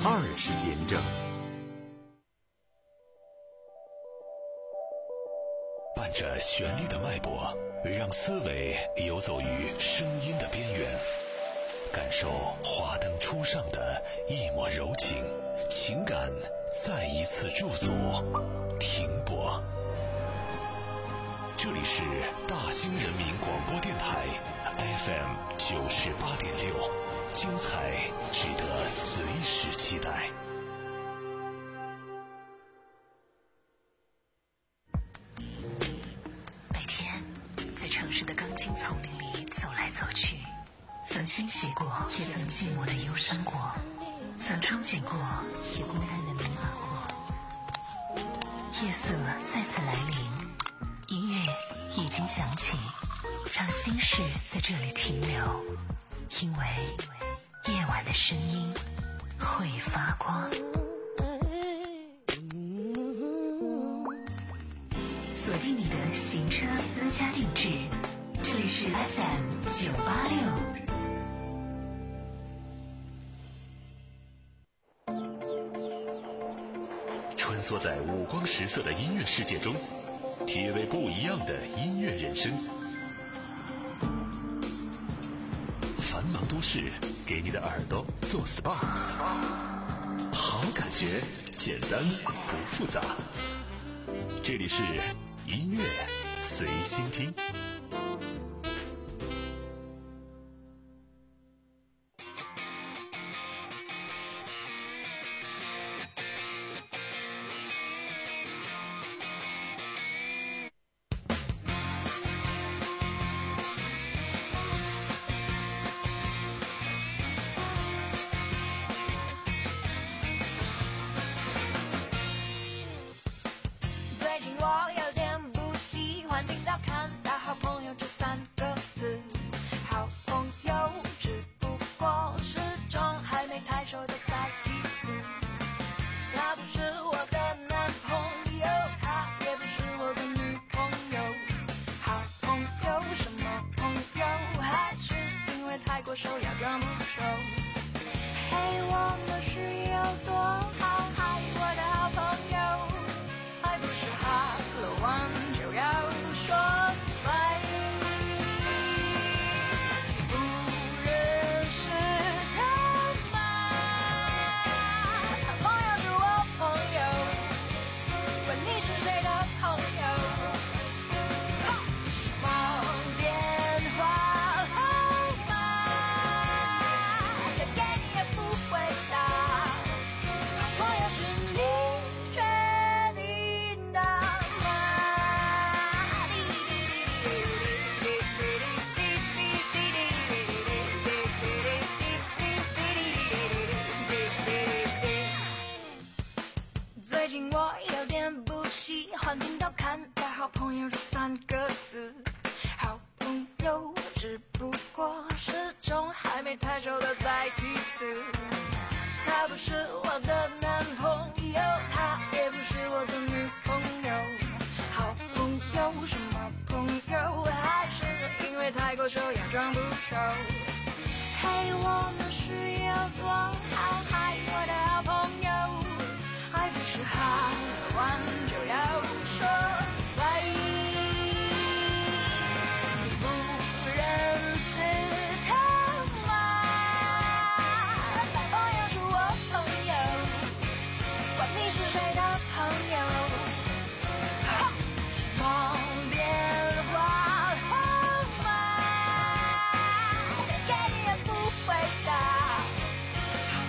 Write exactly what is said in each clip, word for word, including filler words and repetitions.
二十点整。 伴着旋律的脉搏，让思维游走于声音的边缘，感受华灯初上的一抹柔情，情感再一次驻足停泊。这里是大兴人民广播电台 F M 九十八点六，精彩值得随时期待。 每天在城市的钢筋丛林里走来走去，曾欣喜过，也曾寂寞的忧伤过，曾憧憬过，也孤单的迷茫过。夜色再次来临，音乐已经响起，让心事在这里停留，因为夜晚的声音会发光。锁定你的行车私家定制，这里是 F M 九八六。 穿梭在五光十色的音乐世界中，体味不一样的音乐人生。繁忙都市给你的耳朵做 S P A， 好感觉，简单不复杂。这里是音乐随心听。 好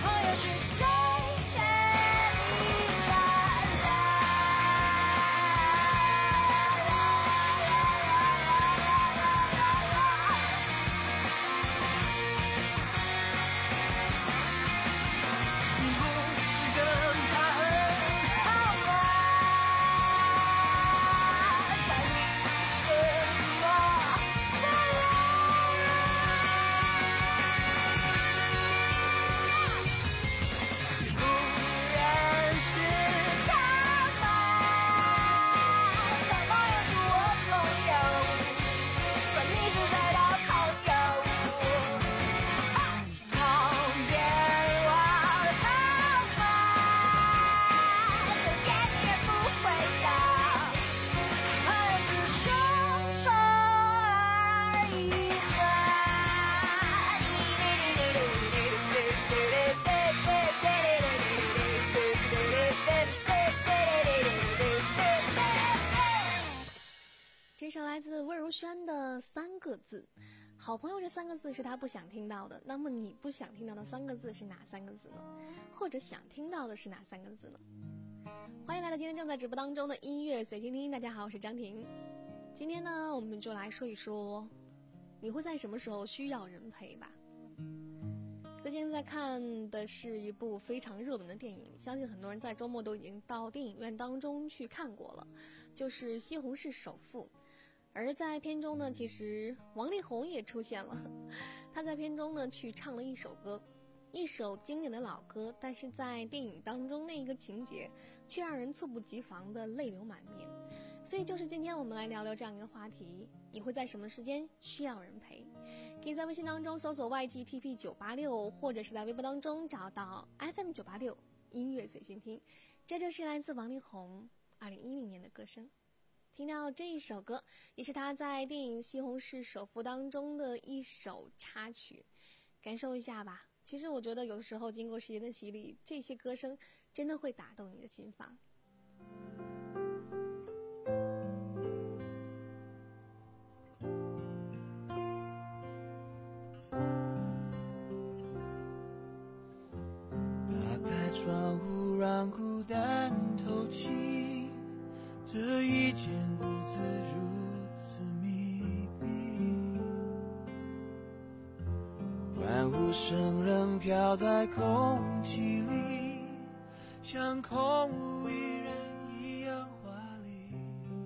了三个字，好朋友这三个字是他不想听到的，那么你不想听到的三个字是哪三个字呢？或者想听到的是哪三个字呢？欢迎来到今天正在直播当中的音乐随心听，大家好，我是张婷。今天呢，我们就来说一说，你会在什么时候需要人陪吧？最近在看的是一部非常热门的电影，相信很多人在周末都已经到电影院当中去看过了，就是《西红柿首富》。而在片中呢，其实王力宏也出现了，他在片中呢去唱了一首歌，一首经典的老歌，但是在电影当中那一个情节却让人猝不及防的泪流满面。所以就是今天我们来聊聊这样一个话题，你会在什么时间需要人陪？可以在微信当中搜索 Y G T P 九八六， 或者是在微博当中找到 F M 九八六 音乐随心听。这就是来自王力宏二零一零年的歌声。听到这一首歌，也是他在电影《西红柿首富》当中的一首插曲，感受一下吧。其实我觉得有时候经过时间的洗礼，这些歌声真的会打动你的心房。 打开窗户让孤单透气，这一间屋子如此密闭，欢呼声仍飘在空气里，像空无一人一样华丽。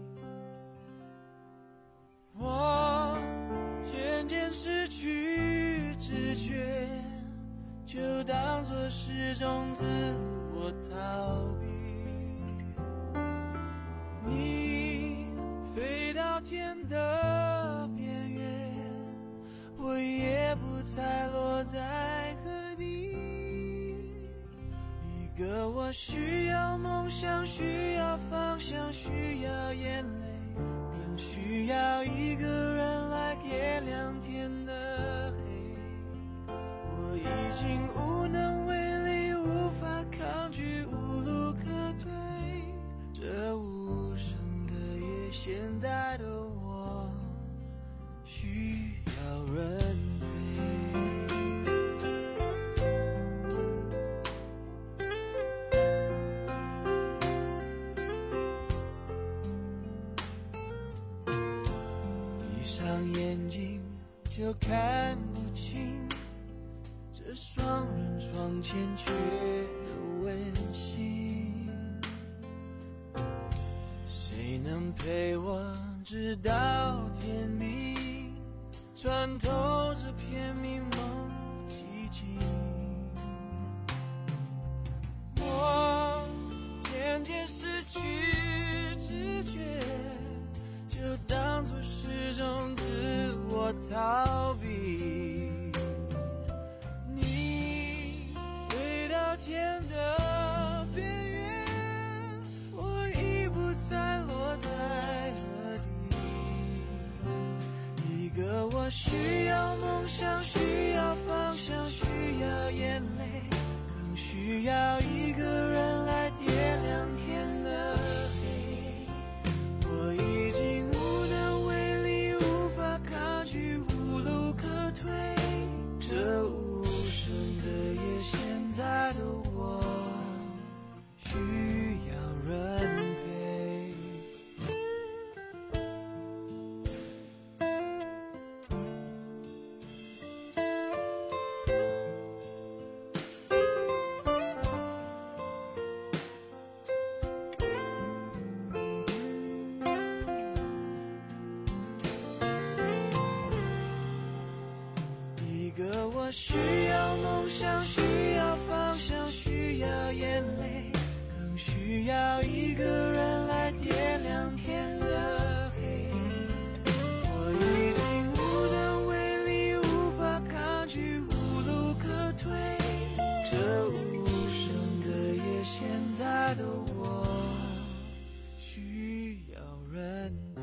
我渐渐失去知觉，就当作是种自我逃避。你飞到天的边缘，我也不再落在何地。一个我需要梦想，需要方向，需要眼泪，更需要一个人来点亮天的黑。我已经无能为力，无法抗拒，无路可退，这无声的夜，现在的我需要人陪。闭上眼睛就看不清这双人床欠缺的温馨，谁能陪我直到天明，穿透这片迷蒙寂静。我渐渐失去知觉，就当作是种自我逃避。天的边缘，我已不再落在何地。一个我需要梦想，需要方向，需要眼泪，更需要一个人来点亮天的黑。我已经无能为力，无法抗拒，无路可退，这无声的夜，现在的我需要人陪。一个我需要梦想，需要方向，需要眼泪，更需要一个人来点亮天的黑。我已经无能为力，无法抗拒，无路可退，这无声的夜，现在的我需要人陪。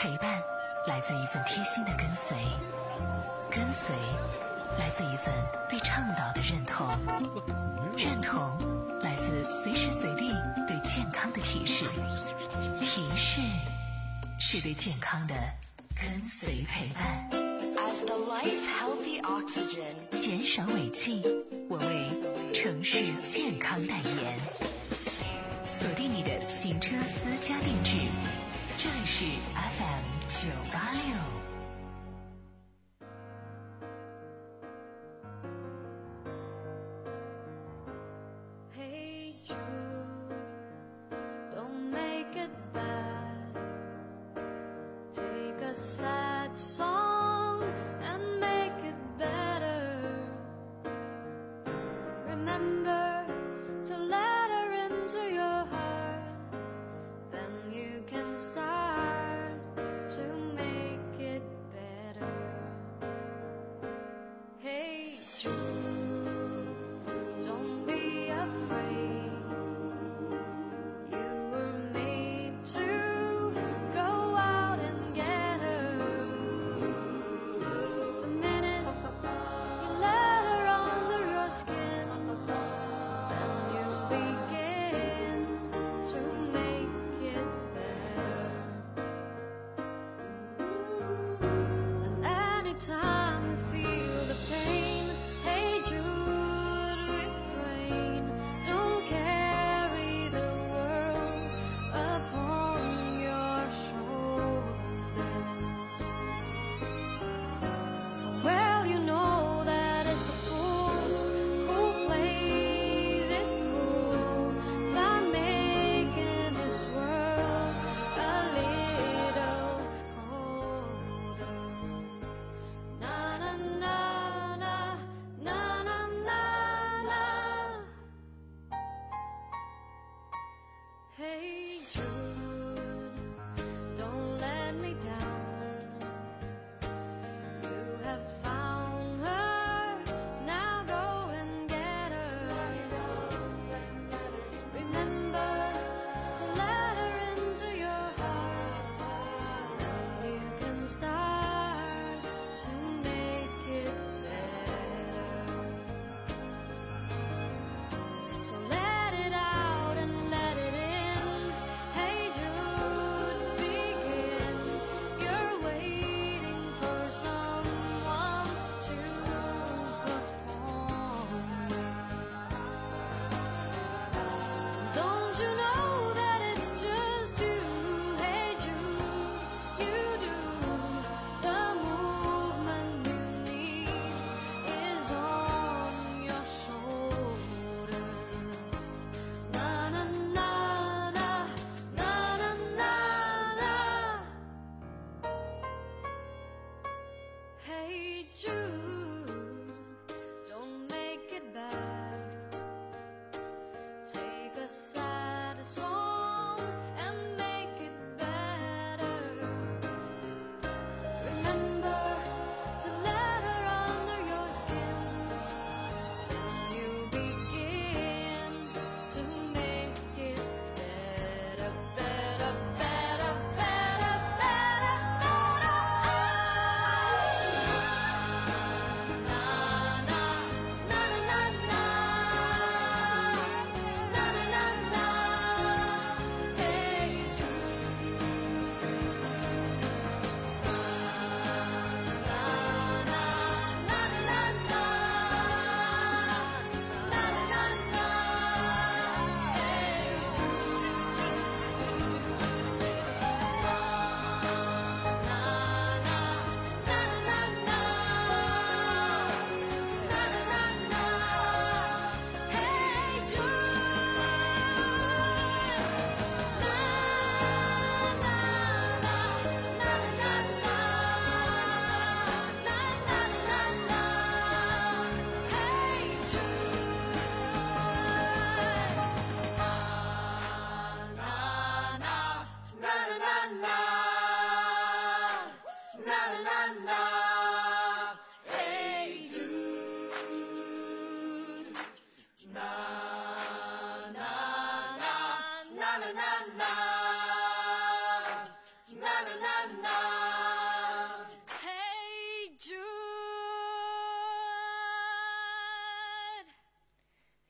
陪伴来自一份贴心的跟随，跟随来自一份对倡导的认同，认同来自随时随地对健康的提示，提示是对健康的跟随陪伴。 As the life's healthy oxygen， 减少违禁，我为城市健康代言。锁定你的行车私家定制，这里是 F M 九八六。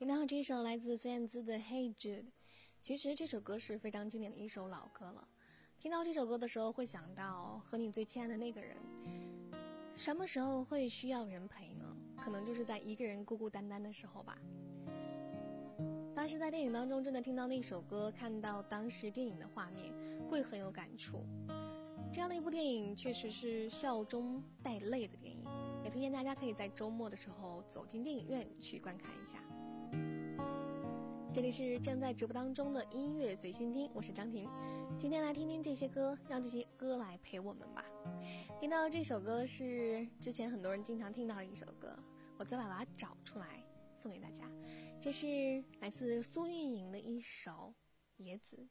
听到这首来自孙燕姿的 Hey Jude， 其实这首歌是非常经典的一首老歌了。听到这首歌的时候会想到和你最亲爱的那个人，什么时候会需要人陪呢？可能就是在一个人孤孤单单的时候吧。但是在电影当中真的听到那首歌，看到当时电影的画面，会很有感触。这样的一部电影确实是笑中带泪的电影，也推荐大家可以在周末的时候走进电影院去观看一下。这里是正在直播当中的音乐随心听，我是张婷。今天来听听这些歌，让这些歌来陪我们吧。听到这首歌是之前很多人经常听到的一首歌，我再把它找出来送给大家。这是来自苏运莹的一首《野子》。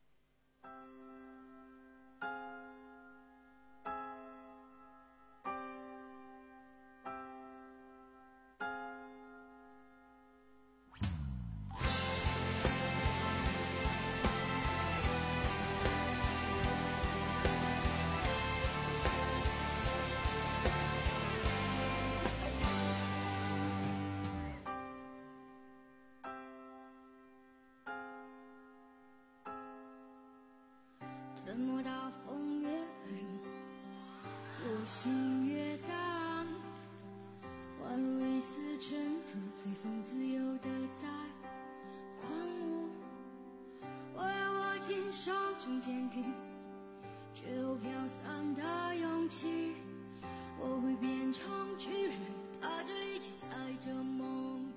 怎么大风越狠，我心越荡，宛如一丝尘土，随风自由地在狂舞。我要握紧手中坚定却又飘散的勇气，我会变成巨人，踏着力气载着梦。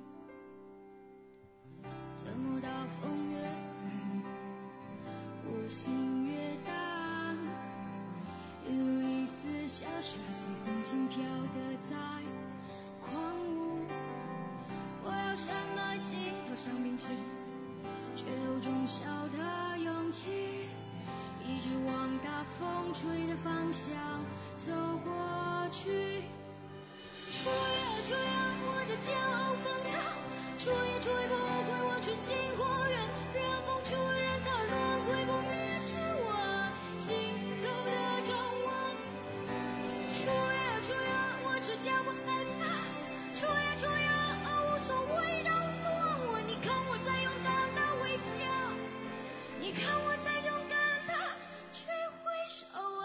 怎么大风越狠，我心越荡，一如一丝小沙随风轻飘的在狂舞。我要深埋心头上冰淇却有种小的勇气，一直往大风吹的方向走过去。吹呀吹呀，我的骄傲放纵，吹也吹不回我纯净花园，让风吹让它轮回不灭，是我尽头的张望。吹呀吹呀，我只叫我害怕，吹呀吹呀，无所谓扰乱我。你看我在勇敢的微笑，你看我在勇敢的去挥手啊。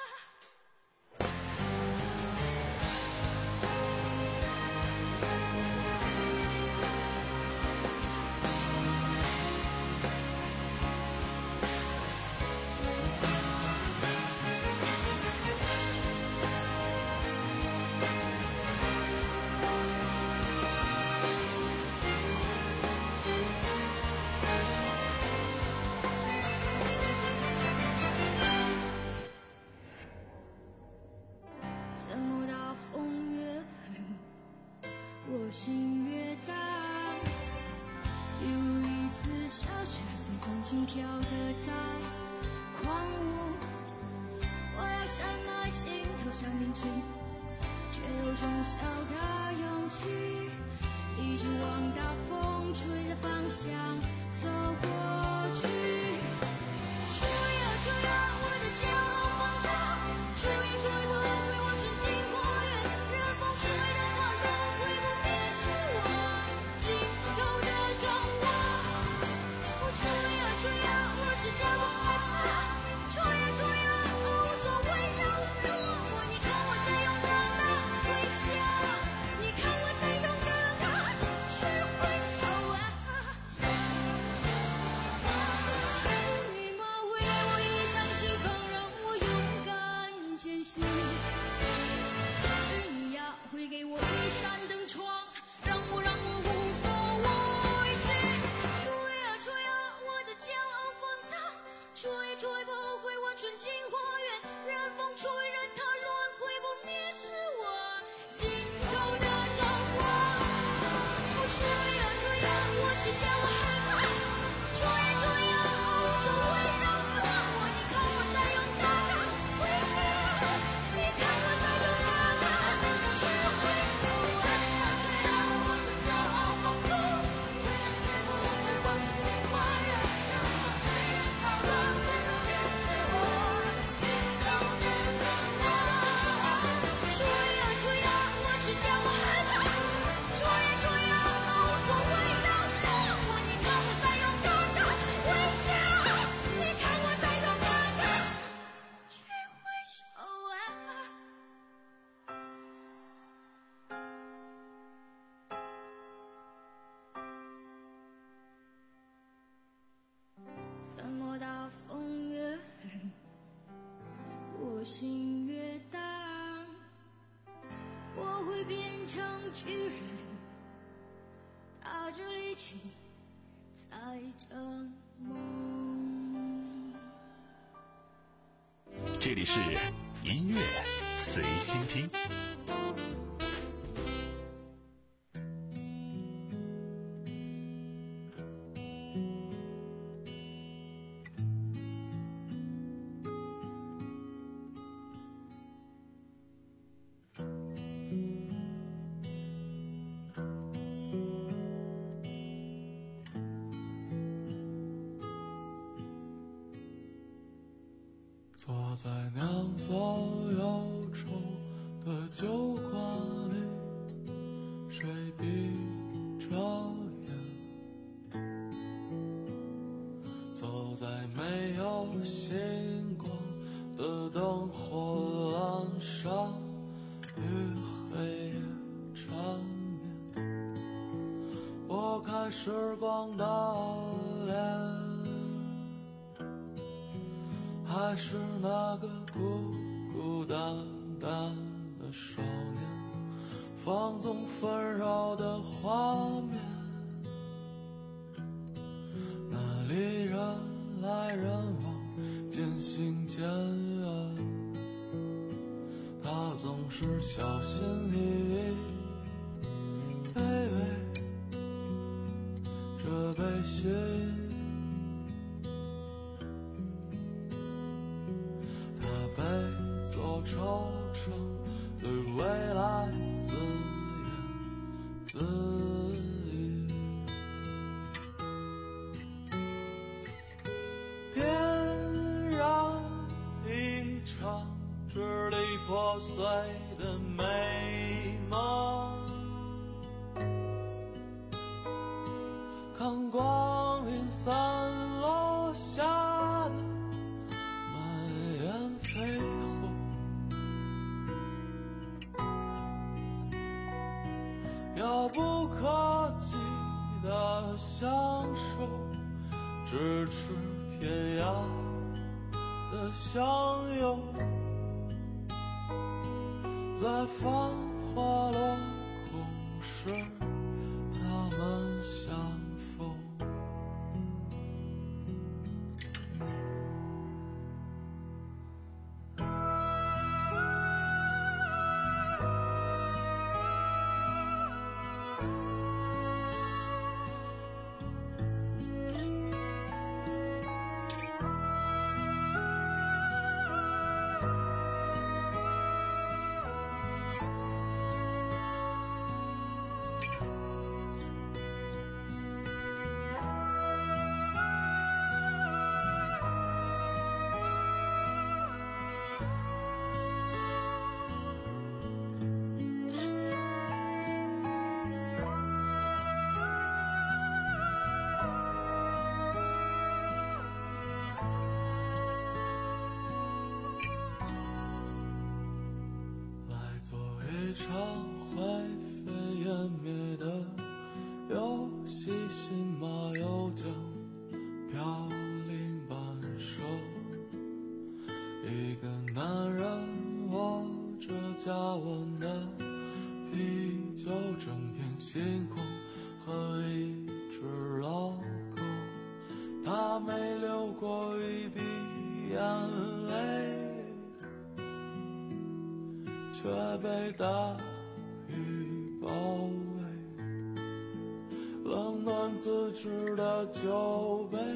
怎么大风越狠，我心越荡，一如一丝小沙随风轻飘的在狂舞。我要深埋心头上冰淇却有种小的勇气，一直往大风吹的方向走过去。吹呀吹呀，我的骄傲放纵，吹也吹不回我纯净花园，任风吹让它轮回不灭，是我尽头的张望。我吹呀吹呀，我只叫我害怕，吹呀吹呀，无所谓扰乱我。你看我在勇敢的微笑，你看我在勇敢的去一起在这梦。 这里是音乐随心听。 坐在酿造忧愁的酒馆里，谁闭着眼？走在没有星光的灯火阑珊，与黑夜缠绵。拨开时光的脸，还是那个孤孤单单的少年，放纵纷扰的画面，那里人来人往，渐行渐远。他总是小心翼翼卑微这杯心，做惆怅，对未来自言自语。点燃一场支离破碎的美梦，看光阴散落下的满眼飞火，遥不可及的享受，咫尺天涯的相拥，在繁华落空时，他们相逢。一场灰飞烟灭的游戏，新马又将飘零半生。一个男人握着加温的啤酒，整片星空和一只老狗，他没流过一滴眼泪，却被大雨包围，冷暖自知的酒杯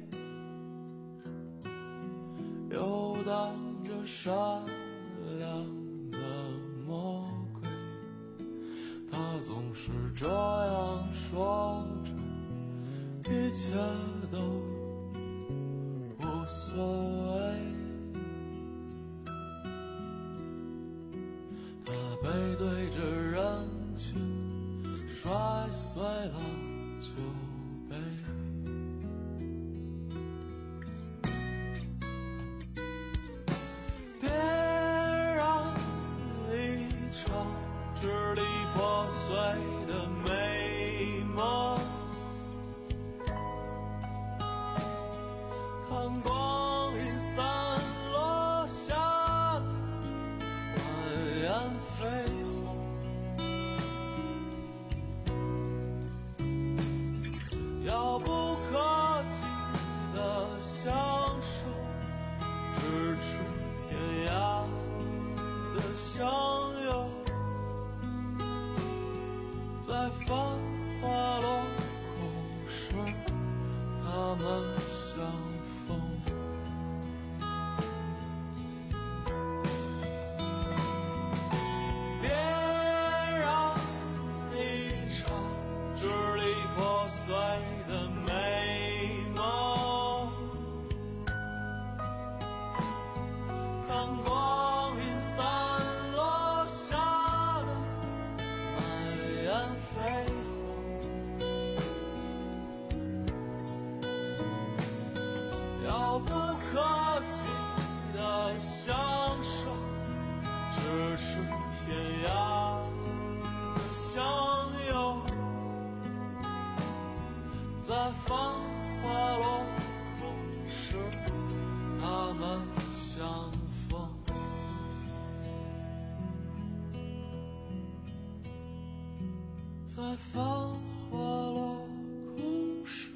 游荡着善良的魔鬼，他总是这样说着，一切都无所谓。背对着人群，摔碎了酒杯。点燃一场支离破碎的美梦，看光阴散落下满眼飞鸿， 在繁华落空时，他们相逢。在繁华落空时。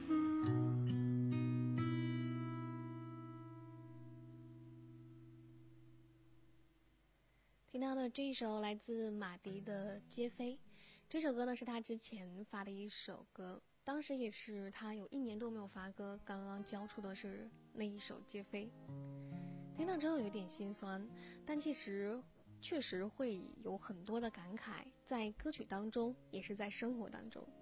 听到的这一首来自马迪的《街飞》，这首歌呢是他之前发的一首歌，当时也是他有一年多没有发歌，刚刚交出的是那一首《街飞》。听到之后有点心酸，但其实确实会有很多的感慨，在歌曲当中，也是在生活当中。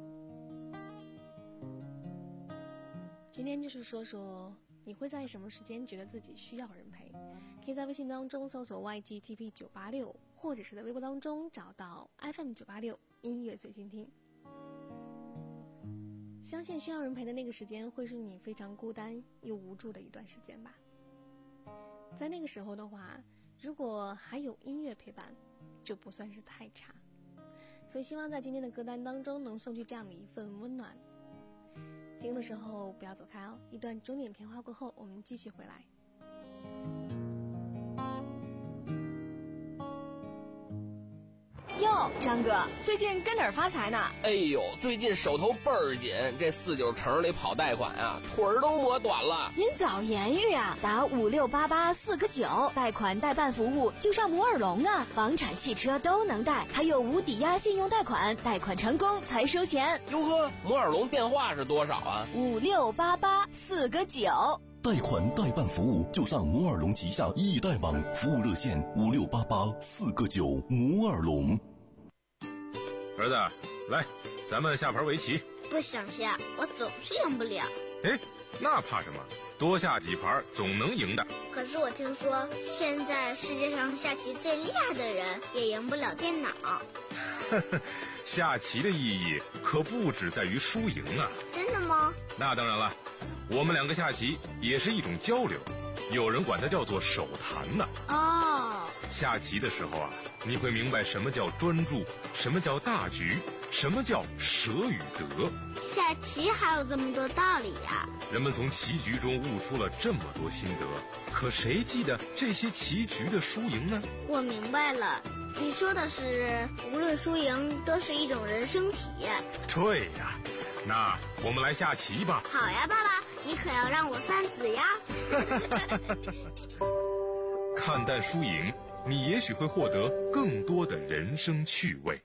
今天就是说说你会在什么时间觉得自己需要人陪，可以在微信当中搜索 Y G T P 九八六， 或者是在微博当中找到 F M 九八六 音乐随心听。相信需要人陪的那个时间会是你非常孤单又无助的一段时间吧。在那个时候的话，如果还有音乐陪伴，就不算是太差。所以希望在今天的歌单当中能送去这样的一份温暖。听的时候不要走开哦，一段钟点片花过后，我们继续回来。 哟，张哥，最近跟哪儿发财呢？ 哎呦，最近手头倍儿紧，这四九城里跑贷款啊，腿儿都磨短了。 您早言语啊，打五六八八四个九，贷款代办服务就上摩尔龙啊，房产汽车都能贷，还有无抵押信用贷款，贷款成功才收钱。 哟呵，摩尔龙电话是多少啊？ 五六八八四个九。 贷款代办服务就上摩尔龙旗下易贷网，服务热线五六八八四个九。摩尔龙。 儿子，来，咱们下盘围棋。 不想下，我总是赢不了。 哎，那怕什么？多下几盘总能赢的。 可是我听说，现在世界上下棋最厉害的人也赢不了电脑。 下棋的意义可不只在于输赢啊。 真的吗？ 那当然了，我们两个下棋也是一种交流，有人管它叫做手谈呢。 哦， 下棋的时候啊，你会明白什么叫专注，什么叫大局，什么叫舍与得。 下棋还有这么多道理呀！ 人们从棋局中悟出了这么多心得，可谁记得这些棋局的输赢呢？ 我明白了，你说的是无论输赢都是一种人生体验。 对呀，那我们来下棋吧。 好呀，爸爸，你可要让我三子呀。 看淡输赢，你也许会获得更多的人生趣味。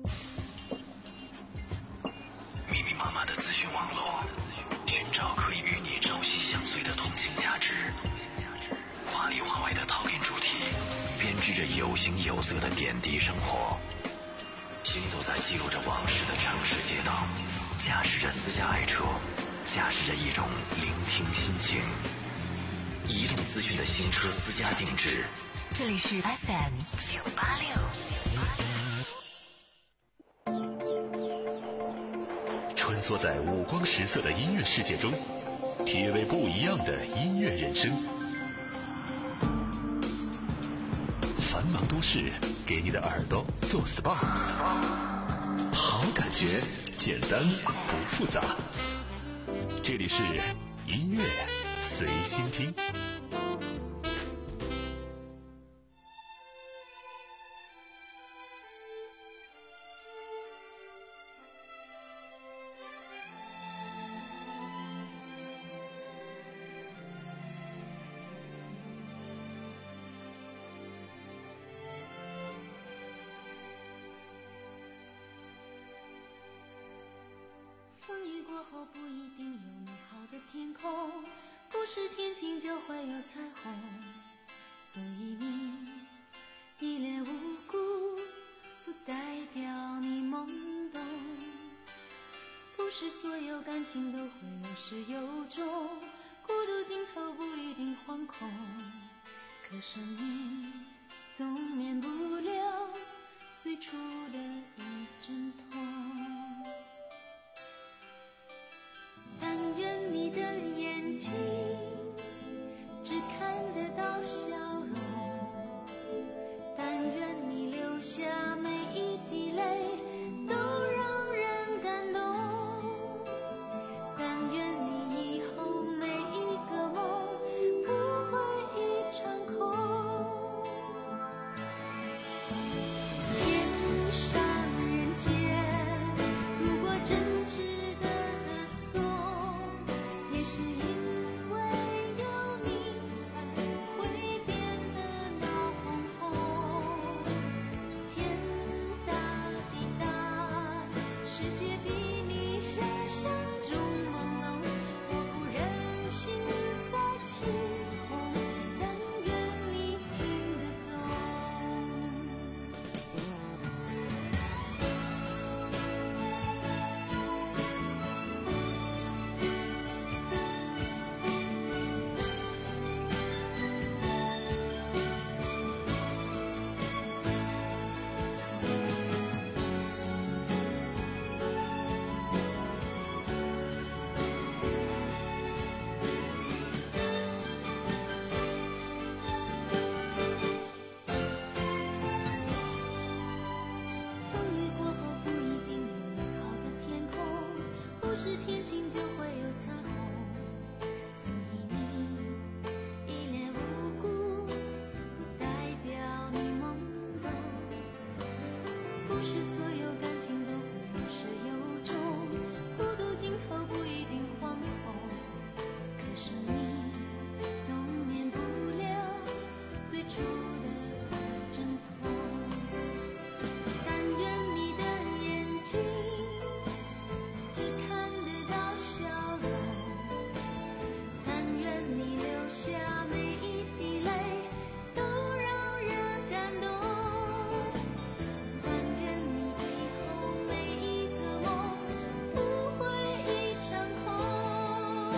密密麻麻的资讯网络，寻找可以与你朝夕相随的通信价值。华里华外的陶冶主题，编织着有形有色的点滴生活。行走在记录着往事的城市街道，驾驶着私家爱车，驾驶着一种聆听心情。移动资讯的新车私家定制。 这里是 F M 九八六。 穿梭在五光十色的音乐世界中，体味不一样的音乐人生。繁忙都市给你的耳朵做 S P A， 好感觉，简单不复杂。这里是音乐随心听。 风雨过后不一定有美好的天空，不是天晴就会有彩虹，所以你一脸无辜不代表你懵懂，不是所有感情都会有始有终，孤独尽头不一定惶恐，可生命总免不了最初的一阵痛。但愿你的眼睛只看得到笑容，但愿你流下每一滴泪都让人感动， 是天晴就会有彩虹，所以你一脸无辜，不代表你懵懂。不是所有感情都会有始有终，孤独尽头不一定惶恐，可是你总免不了最初的阵痛。但愿你的眼睛只看得到笑容，但愿你流下每一滴泪都让人感动，但愿你以后每一个梦不会一场空。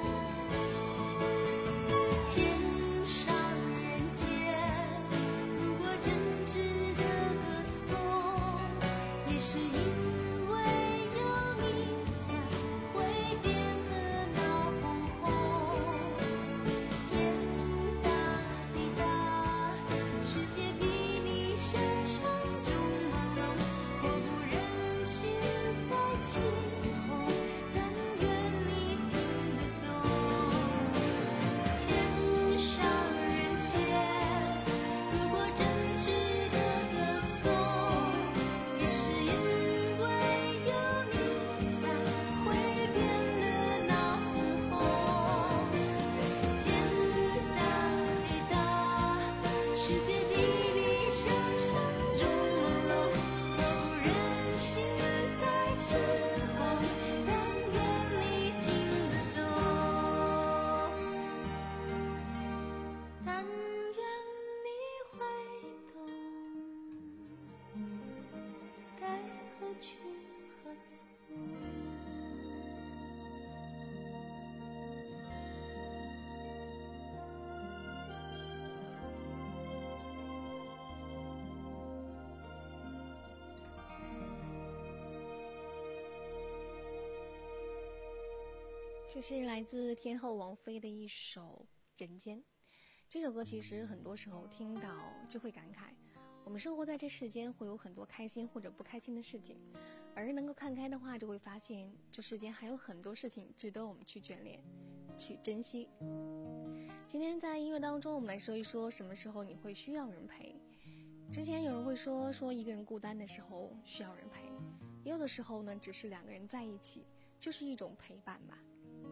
天上人间，如果真值得歌颂，也是因为有你在，会变得闹哄哄。天大地大，世界比你想象中朦胧，我不忍心再起哄，但愿你听得懂。天上人间，如果真值得歌颂，也是因为有你在，会变得闹哄哄。天大地大，世界比你想象中朦胧，我不忍心再起哄，但愿你听得懂，但愿你会懂，该何去何从。 这是来自天后王菲的一首《人间》。这首歌其实很多时候听到就会感慨，我们生活在这世间会有很多开心或者不开心的事情，而能够看开的话，就会发现这世间还有很多事情值得我们去眷恋，去珍惜。今天在音乐当中，我们来说一说什么时候你会需要人陪。之前有人会说说一个人孤单的时候需要人陪，也有的时候呢，只是两个人在一起就是一种陪伴吧。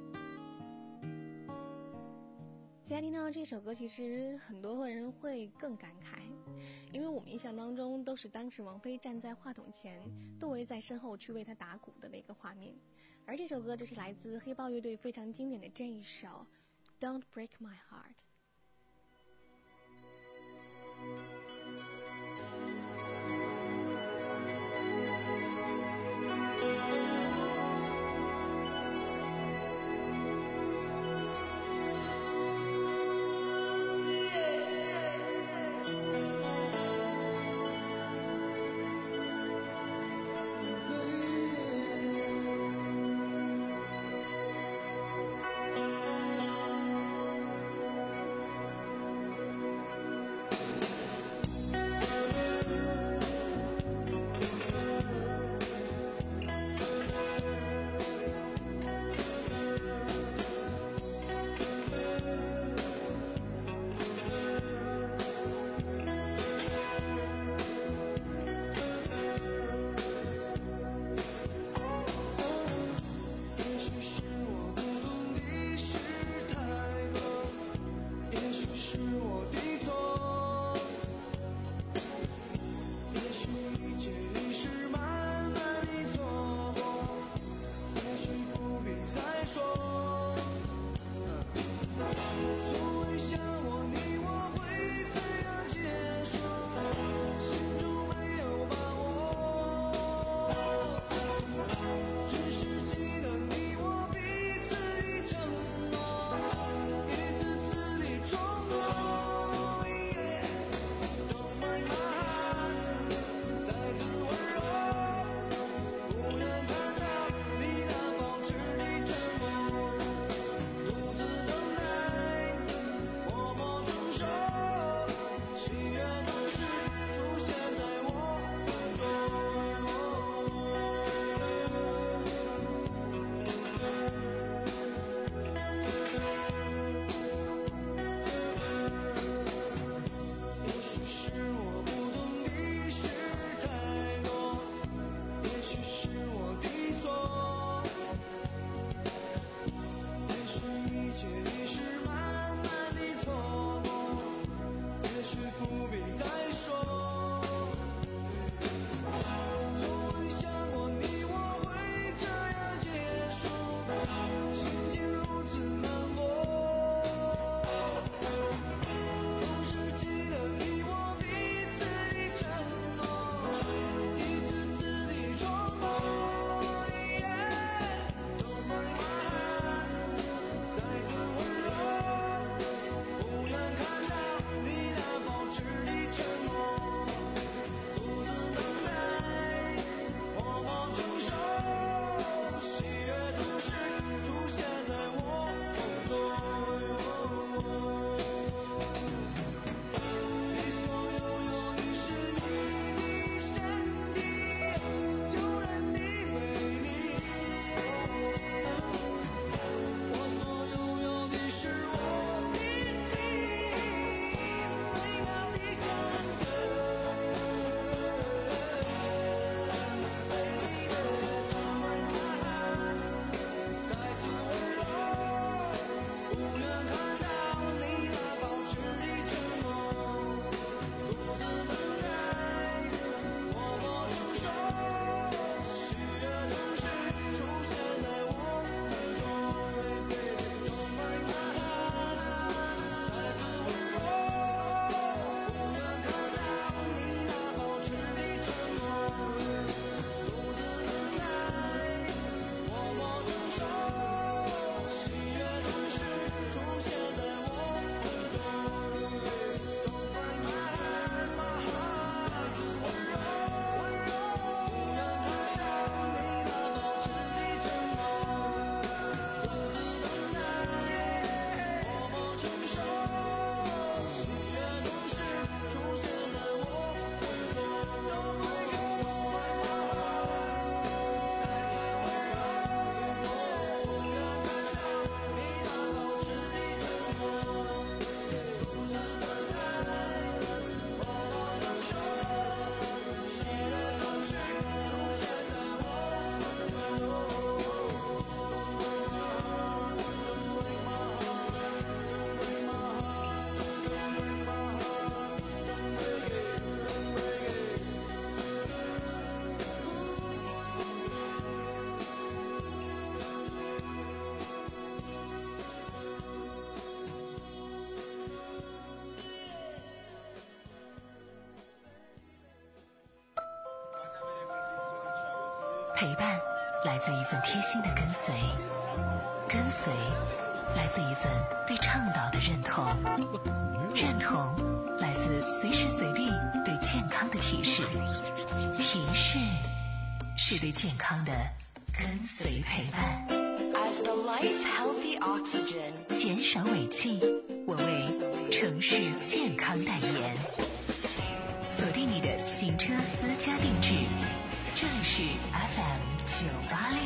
现在听到这首歌，其实很多人会更感慨，因为我们印象当中都是当时王菲站在话筒前，窦唯在身后去为她打鼓的那个画面。而这首歌就是来自黑豹乐队非常经典的这一首 Don't Break My Heart。 陪伴来自一份贴心的跟随，跟随来自一份对倡导的认同，认同来自随时随地对健康的提示，提示是对健康的跟随陪伴。 As the life healthy oxygen， 减少尾气，我为城市健康代言。锁定你的行车私家定制，这里是 F M 九八六。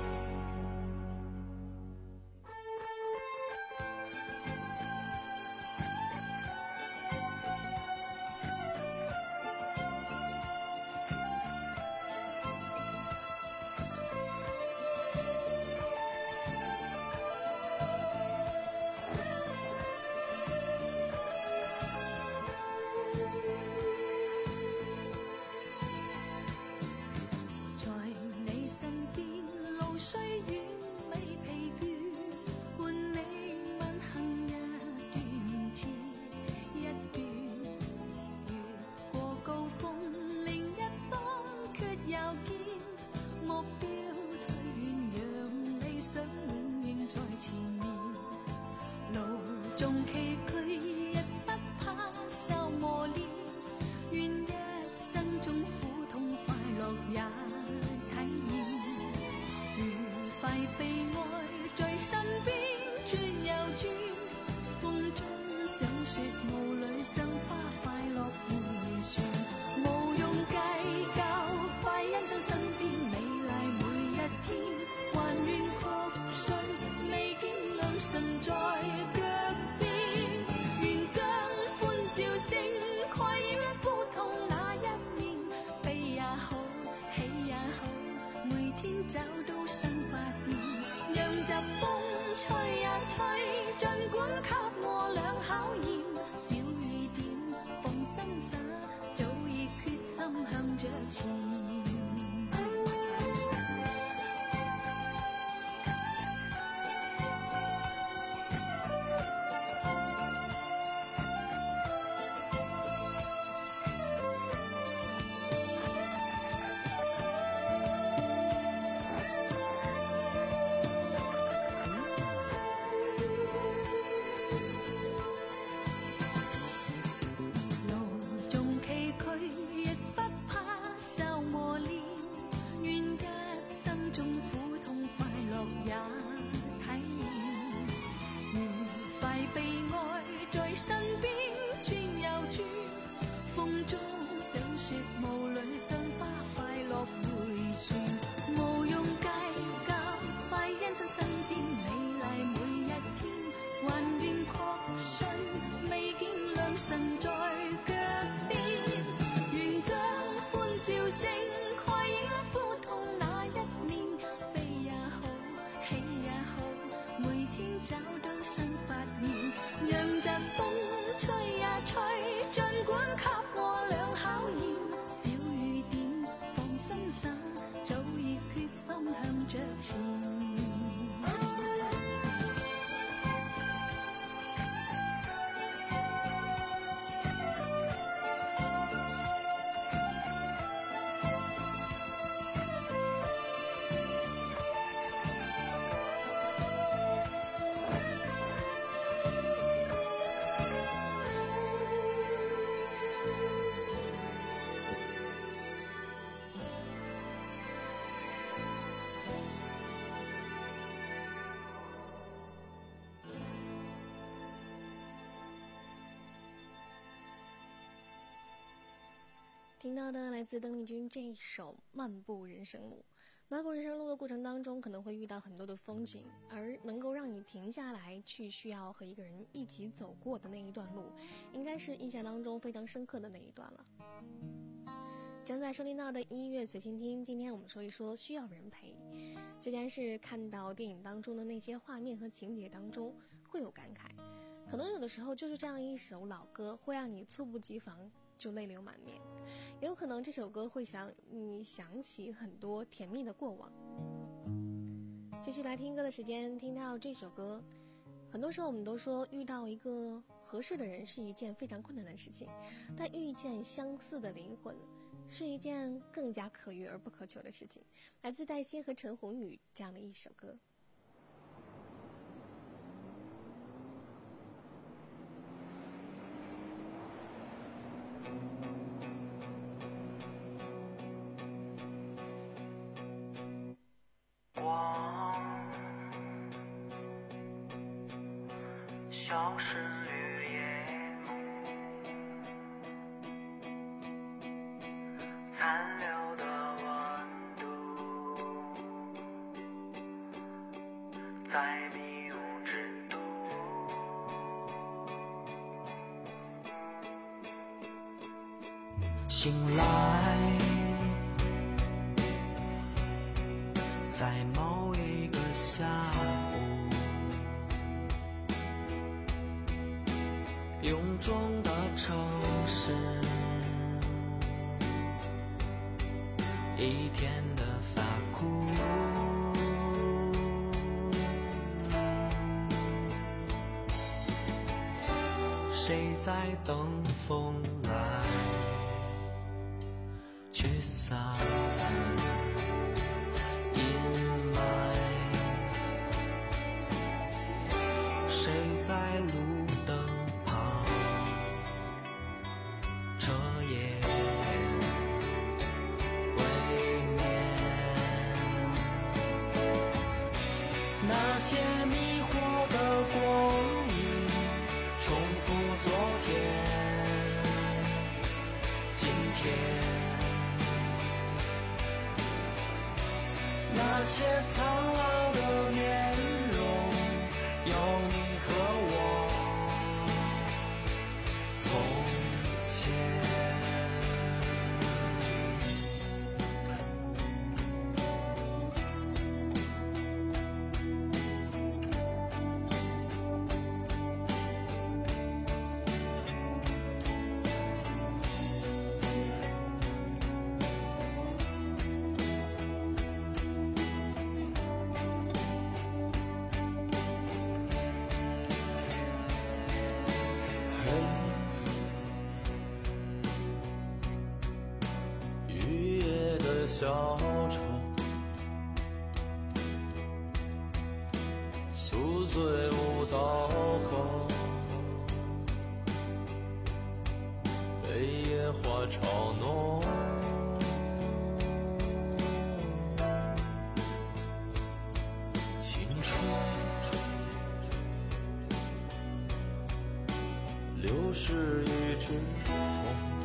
听到的来自邓丽君这一首《漫步人生路》。漫步人生路的过程当中，可能会遇到很多的风景，而能够让你停下来去需要和一个人一起走过的那一段路，应该是印象当中非常深刻的那一段了。正在收听到的音乐随心听，今天我们说一说需要人陪。这件事看到电影当中的那些画面和情节当中会有感慨，可能有的时候就是这样一首老歌会让你猝不及防就泪流满面，也有可能这首歌会想你想起很多甜蜜的过往。继续来听歌的时间，听到这首歌，很多时候我们都说遇到一个合适的人是一件非常困难的事情，但遇见相似的灵魂是一件更加可遇而不可求的事情。来自戴鑫和陈鸿宇这样的一首歌。 消失绿叶幕，残留的温度，在迷雾之都。醒来，在某一个下午。臃肿的城市，一天的发苦。谁在等风来驱散阴霾？谁在路灯彻夜未眠？那些迷惑的光影重复昨天今天，那些苍老的面容有你和我从前。小丑宿醉无道口，被野花嘲弄，青春流逝一阵风，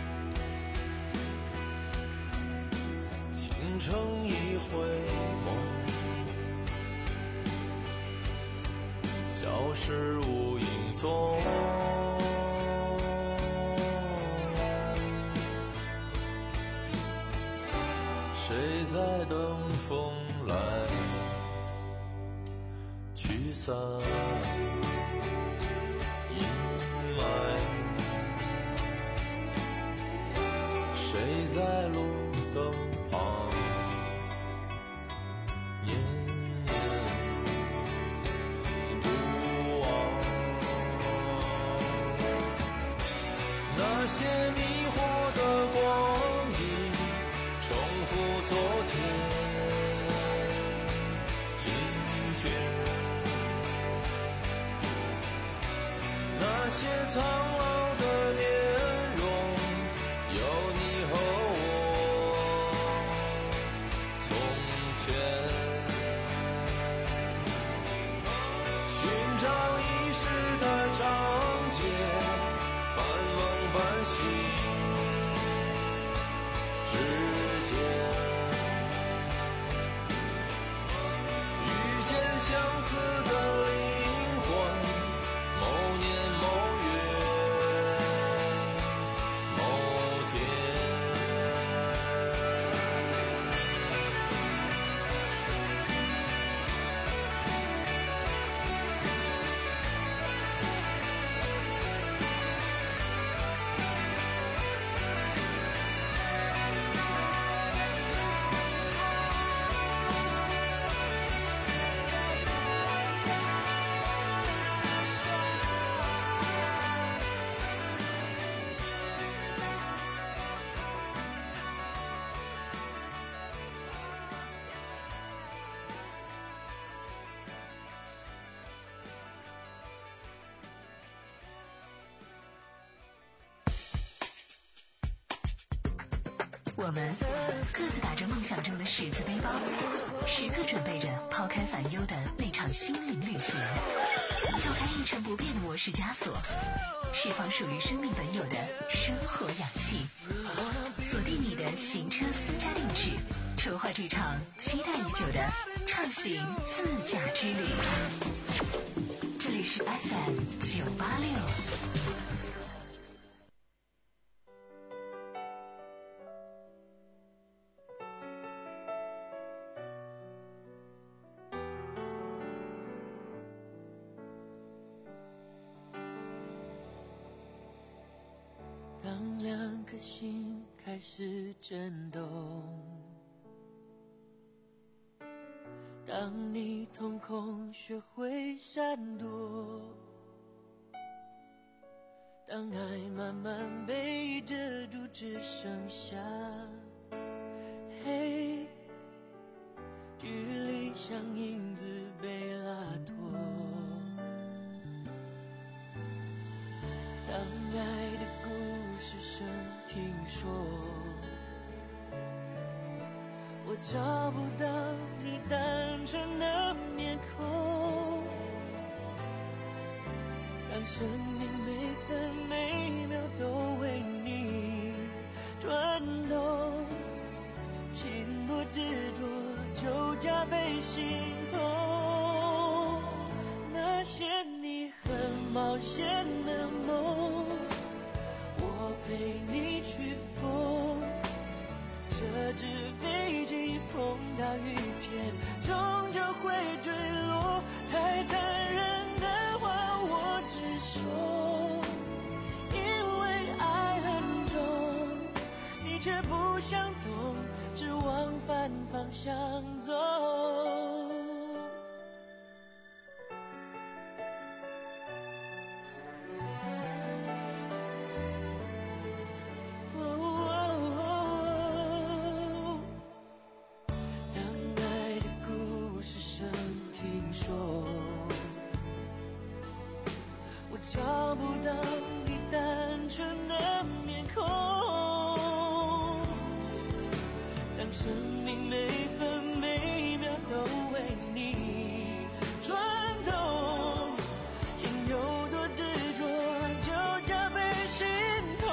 成一回梦，消失无影踪。谁在等风来驱散阴霾？谁在路灯旁念念不忘？那些迷惑的光影重复昨天今天，那些苍老的面容有你和我从前，寻找遗失的章节，半梦半醒之间，遇见相似的灵魂，某年某月某天。 我们各自打着梦想中的十字背包，时刻准备着抛开烦忧的那场心灵旅行，跳开一成不变的模式枷锁，释放属于生命本有的生活氧气，锁定你的行车私家定制，筹划这场期待已久的畅行自驾之旅。这里是 F M 九八六。 当两颗心开始震动，当你瞳孔学会闪躲，当爱慢慢被遮住，只剩下黑，距离像影子被拉脱，当爱的故事声听说，我找不到你单纯的面孔，当生命每分每秒都为你转动，心若执着就加倍心痛，那些你很冒险的梦，我陪你去疯，这只飞机碰到雨天终究会坠落，太残忍的话我只说，因为爱很重，你却不想懂，只往反方向走。找不到你单纯的面孔，当生命每分每秒都为你转动，心有多执着就加倍心痛，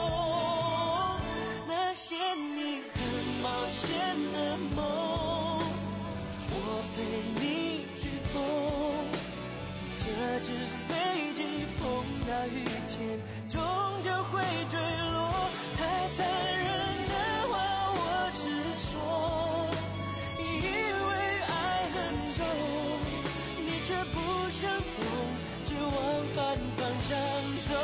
那些你很冒险的梦，我陪你去疯，这只飞机碰到雨天终究会坠落，太残忍的话我只说，因为爱很重，你却不想懂，只往反方向走，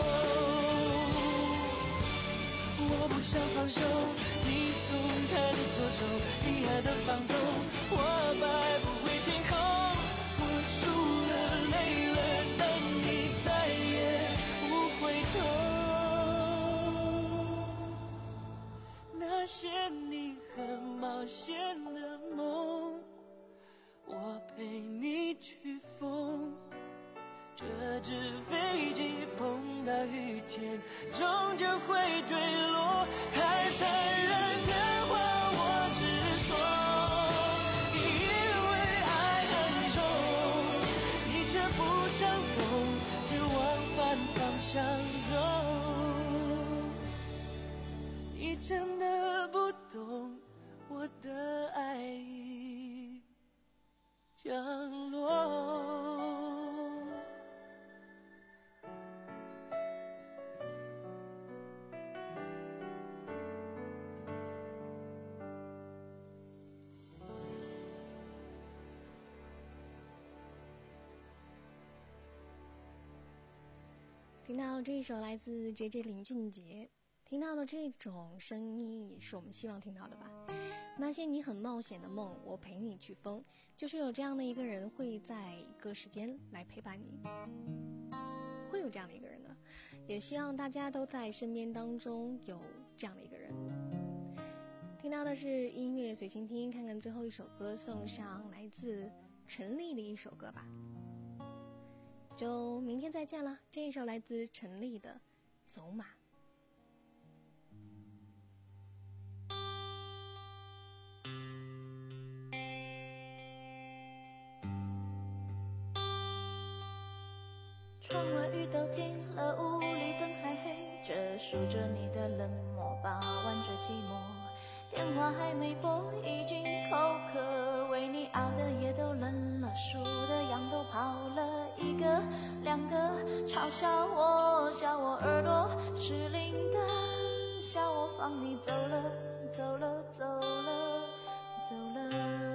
我不想放手，你松开的左手，遗憾的放纵，我摆不回天空，我输了累了，但你再也不回头，那些你很冒险的梦，我陪你去疯，这只飞机碰到雨天终究会坠落，太残忍的话我只说，因为爱很重，你却不想懂，只往反方向走，你真的不懂我的爱已降落。 听到这一首来自 J J 林俊杰，听到的这种声音也是我们希望听到的吧。那些你很冒险的梦，我陪你去疯，就是有这样的一个人会在一个时间来陪伴你，会有这样的一个人的，也希望大家都在身边当中有这样的一个人。听到的是音乐随心听，看看最后一首歌，送上来自陈粒的一首歌吧。就明天再见了，这一首来自陈粒的《走马》。 窗外雨都停了，屋里灯还黑着，数着你的冷漠，把玩着寂寞。电话还没拨，已经口渴，为你熬的夜都冷了，数的羊都跑了，一个两个，嘲笑我，笑我耳朵失灵的，笑我放你走了，走了，走了，走了。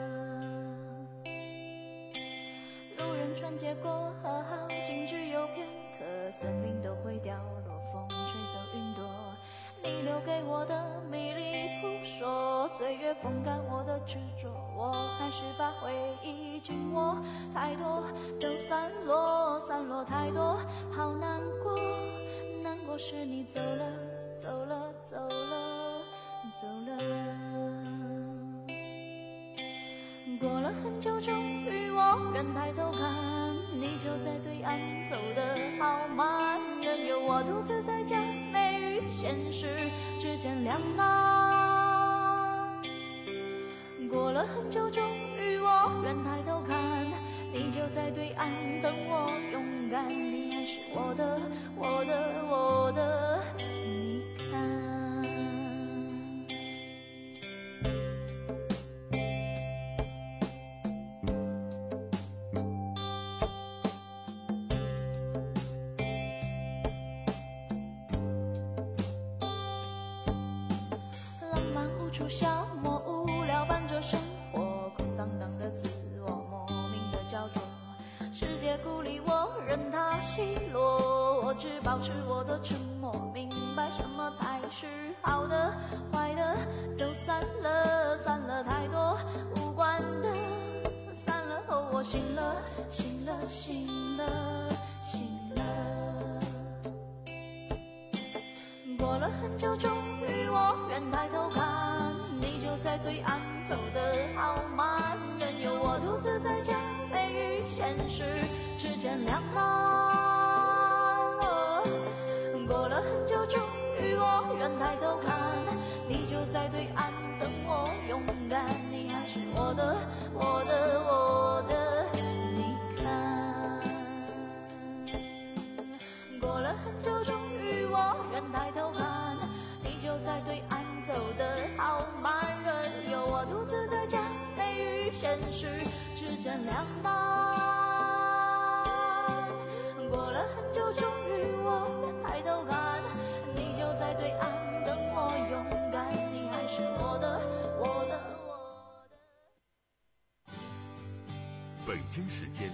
路人穿街过河，好景只有片刻，森林都会掉落，风吹走云朵。你留给我的迷离扑朔，岁月风干我的执着，我还是把回忆紧握，太多都散落，散落太多，好难过，难过是你走了，走了，走了，走了。过了很久，终于我人抬头看，你就在对岸，走得好慢，任由我独自在家，美与现实之间两难。过了很久，终于我人抬头看，你就在对岸等我勇敢，你还是我的，我的，我的，你看。处消磨无聊伴着生活，空荡荡的自我莫名的焦灼，世界孤立我任它奚落，我只保持我的沉默，明白什么才是好的，坏的都散了，散了太多无关的，散了后我醒了，醒了，醒了，醒了。过了很久，终于我人抬头看，你就在对岸，走得好慢，任由我独自在家，美与现实之间两难。哦，过了很久，终于我人抬头看，你就在对岸等我勇敢，你还是我的，我的，我的，你看。过了很久，终于我人抬头看，你就在对岸，走得好慢，任由我独自在家，美与现实之间两难。过了很久，终于我人抬头看，你就在对岸等我勇敢，你还是我的，我的，我的。 北京时间